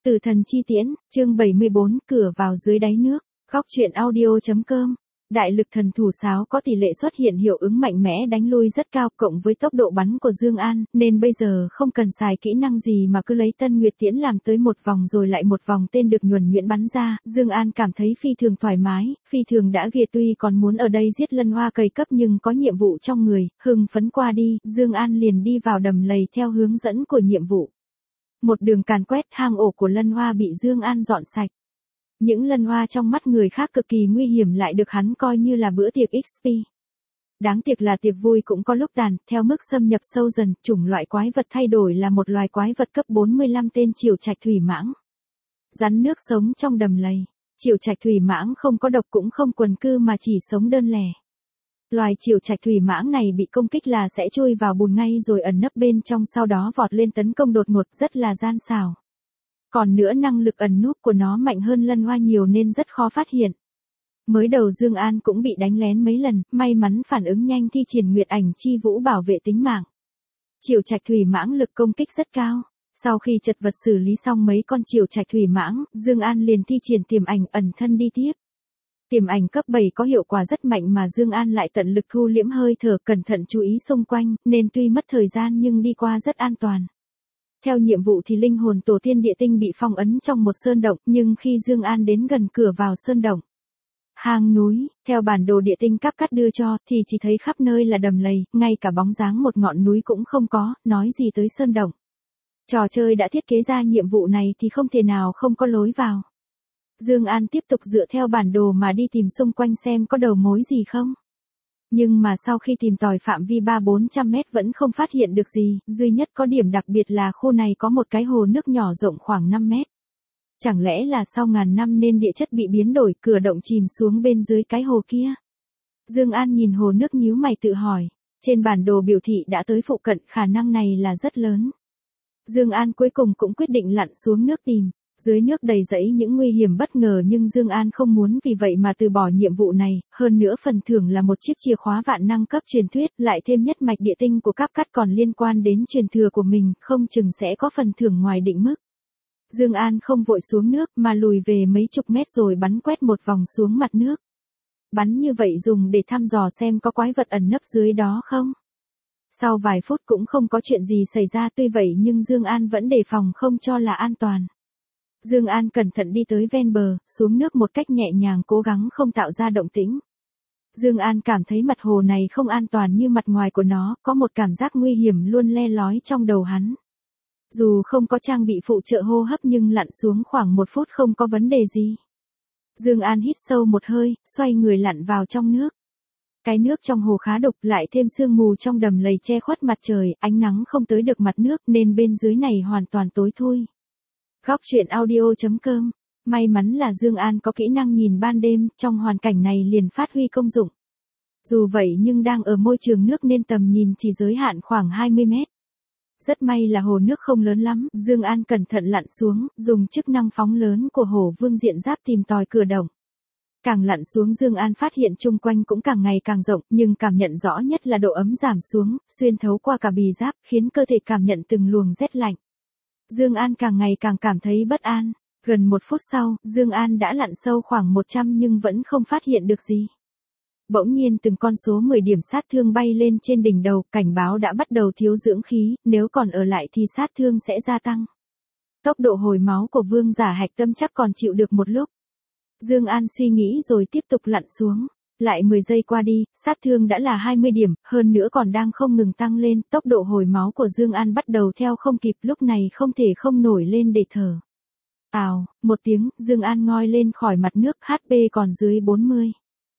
Tử thần chi tiễn, chương 74, cửa vào dưới đáy nước. Góc truyện audio.com. Đại lực thần thủ sáo có tỷ lệ xuất hiện hiệu ứng mạnh mẽ đánh lui rất cao cộng với tốc độ bắn của Dương An, nên bây giờ không cần xài kỹ năng gì mà cứ lấy Tân Nguyệt Tiễn làm tới một vòng rồi lại một vòng tên được nhuần nhuyễn bắn ra. Dương An cảm thấy phi thường thoải mái, phi thường đã ghê, tuy còn muốn ở đây giết Lân Hoa cày cấp nhưng có nhiệm vụ trong người, hưng phấn qua đi, Dương An liền đi vào đầm lầy theo hướng dẫn của nhiệm vụ. Một đường càn quét, hang ổ của Lân Hoa bị Dương An dọn sạch. Những lân hoa trong mắt người khác cực kỳ nguy hiểm lại được hắn coi như là bữa tiệc XP. Đáng tiếc là tiệc vui cũng có lúc tàn, theo mức xâm nhập sâu dần, chủng loại quái vật thay đổi là một loài quái vật cấp 45 tên Triều Trạch thủy mãng. Rắn nước sống trong đầm lầy. Triều Trạch thủy mãng không có độc cũng không quần cư mà chỉ sống đơn lẻ. Loài Triều Trạch thủy mãng này bị công kích là sẽ chui vào bùn ngay rồi ẩn nấp bên trong, sau đó vọt lên tấn công đột ngột, rất là gian xảo. Còn nữa năng lực ẩn núp của nó mạnh hơn lân hoa nhiều nên rất khó phát hiện. Mới đầu Dương An cũng bị đánh lén mấy lần, may mắn phản ứng nhanh thi triển Nguyệt Ảnh Chi Vũ bảo vệ tính mạng. Triều Trạch thủy mãng lực công kích rất cao. Sau khi chật vật xử lý xong mấy con Triều Trạch thủy mãng, Dương An liền thi triển tiềm ảnh ẩn thân đi tiếp. Tiềm ảnh cấp 7 có hiệu quả rất mạnh mà Dương An lại tận lực thu liễm hơi thở, cẩn thận chú ý xung quanh, nên tuy mất thời gian nhưng đi qua rất an toàn. Theo nhiệm vụ thì linh hồn tổ tiên địa tinh bị phong ấn trong một sơn động, nhưng khi Dương An đến gần cửa vào sơn động, hang núi, theo bản đồ địa tinh Cáp Cắt đưa cho, thì chỉ thấy khắp nơi là đầm lầy, ngay cả bóng dáng một ngọn núi cũng không có, nói gì tới sơn động. Trò chơi đã thiết kế ra nhiệm vụ này thì không thể nào không có lối vào. Dương An tiếp tục dựa theo bản đồ mà đi tìm xung quanh xem có đầu mối gì không. Nhưng mà sau khi tìm tòi phạm vi 300-400 mét vẫn không phát hiện được gì, duy nhất có điểm đặc biệt là khu này có một cái hồ nước nhỏ rộng khoảng 5 mét. Chẳng lẽ là sau ngàn năm nên địa chất bị biến đổi, cửa động chìm xuống bên dưới cái hồ kia? Dương An nhìn hồ nước nhíu mày tự hỏi, trên bản đồ biểu thị đã tới phụ cận, khả năng này là rất lớn. Dương An cuối cùng cũng quyết định lặn xuống nước tìm. Dưới nước đầy rẫy những nguy hiểm bất ngờ nhưng Dương An không muốn vì vậy mà từ bỏ nhiệm vụ này, hơn nữa phần thưởng là một chiếc chìa khóa vạn năng cấp truyền thuyết, lại thêm nhất mạch địa tinh của Cáp Cắt còn liên quan đến truyền thừa của mình, không chừng sẽ có phần thưởng ngoài định mức. Dương An không vội xuống nước mà lùi về mấy chục mét rồi bắn quét một vòng xuống mặt nước. Bắn như vậy dùng để thăm dò xem có quái vật ẩn nấp dưới đó không. Sau vài phút cũng không có chuyện gì xảy ra, tuy vậy nhưng Dương An vẫn đề phòng không cho là an toàn. Dương An cẩn thận đi tới ven bờ, xuống nước một cách nhẹ nhàng, cố gắng không tạo ra động tĩnh. Dương An cảm thấy mặt hồ này không an toàn như mặt ngoài của nó, có một cảm giác nguy hiểm luôn le lói trong đầu hắn. Dù không có trang bị phụ trợ hô hấp nhưng lặn xuống khoảng 1 phút không có vấn đề gì. Dương An hít sâu một hơi, xoay người lặn vào trong nước. Cái nước trong hồ khá đục, lại thêm sương mù trong đầm lầy che khuất mặt trời, ánh nắng không tới được mặt nước nên bên dưới này hoàn toàn tối thui. Góc truyện audio.com. May mắn là Dương An có kỹ năng nhìn ban đêm, trong hoàn cảnh này liền phát huy công dụng. Dù vậy nhưng đang ở môi trường nước nên tầm nhìn chỉ giới hạn khoảng 20 mét. Rất may là hồ nước không lớn lắm, Dương An cẩn thận lặn xuống, dùng chức năng phóng lớn của Hổ Vương Diện Giáp tìm tòi cửa động. Càng lặn xuống Dương An phát hiện chung quanh cũng càng ngày càng rộng, nhưng cảm nhận rõ nhất là độ ấm giảm xuống, xuyên thấu qua cả bì giáp, khiến cơ thể cảm nhận từng luồng rét lạnh. Dương An càng ngày càng cảm thấy bất an. Gần 1 phút sau, Dương An đã lặn sâu khoảng 100 nhưng vẫn không phát hiện được gì. Bỗng nhiên từng con số 10 điểm sát thương bay lên trên đỉnh đầu, cảnh báo đã bắt đầu thiếu dưỡng khí, nếu còn ở lại thì sát thương sẽ gia tăng. Tốc độ hồi máu của vương giả hạch tâm chắc còn chịu được một lúc. Dương An suy nghĩ rồi tiếp tục lặn xuống. Lại 10 giây qua đi, sát thương đã là 20 điểm, hơn nữa còn đang không ngừng tăng lên, tốc độ hồi máu của Dương An bắt đầu theo không kịp, lúc này không thể không nổi lên để thở. Ào, một tiếng, Dương An ngoi lên khỏi mặt nước, HP còn dưới 40.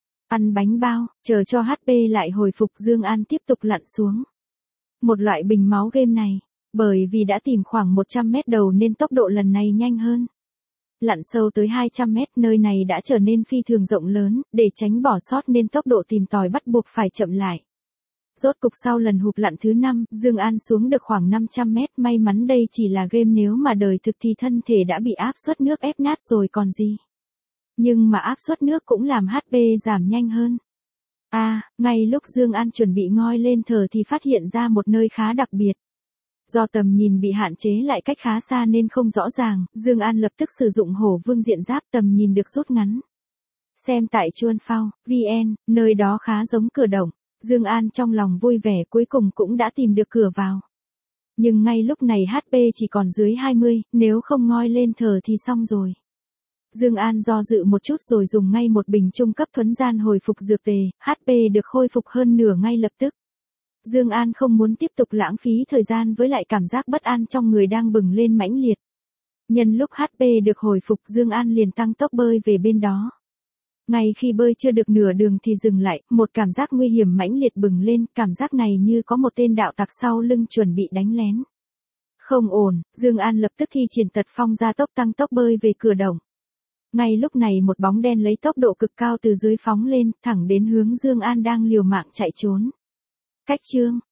Ăn bánh bao, chờ cho HP lại hồi phục Dương An tiếp tục lặn xuống. Một loại bình máu game này, bởi vì đã tìm khoảng 100 mét đầu nên tốc độ lần này nhanh hơn. Lặn sâu tới 200 mét, nơi này đã trở nên phi thường rộng lớn, để tránh bỏ sót nên tốc độ tìm tòi bắt buộc phải chậm lại. Rốt cục sau lần hụp lặn thứ 5, Dương An xuống được khoảng 500 mét, may mắn đây chỉ là game, nếu mà đời thực thì thân thể đã bị áp suất nước ép nát rồi còn gì. Nhưng mà áp suất nước cũng làm HP giảm nhanh hơn. Ngay lúc Dương An chuẩn bị ngoi lên thở thì phát hiện ra một nơi khá đặc biệt. Do tầm nhìn bị hạn chế lại cách khá xa nên không rõ ràng, Dương An lập tức sử dụng Hổ Vương diện giáp, tầm nhìn được rút ngắn. Xem tại Chuan Phao, VN, nơi đó khá giống cửa động. Dương An trong lòng vui vẻ, cuối cùng cũng đã tìm được cửa vào. Nhưng ngay lúc này HP chỉ còn dưới 20, nếu không ngoi lên thở thì xong rồi. Dương An do dự một chút rồi dùng ngay một bình trung cấp thuấn gian hồi phục dược tề, HP được khôi phục hơn nửa ngay lập tức. Dương An không muốn tiếp tục lãng phí thời gian với lại cảm giác bất an trong người đang bừng lên mãnh liệt. Nhân lúc HP được hồi phục, Dương An liền tăng tốc bơi về bên đó. Ngay khi bơi chưa được nửa đường thì dừng lại, một cảm giác nguy hiểm mãnh liệt bừng lên, cảm giác này như có một tên đạo tặc sau lưng chuẩn bị đánh lén. Không ổn, Dương An lập tức thi triển tật phong gia tốc tăng tốc bơi về cửa động. Ngay lúc này một bóng đen lấy tốc độ cực cao từ dưới phóng lên, thẳng đến hướng Dương An đang liều mạng chạy trốn. Cách chương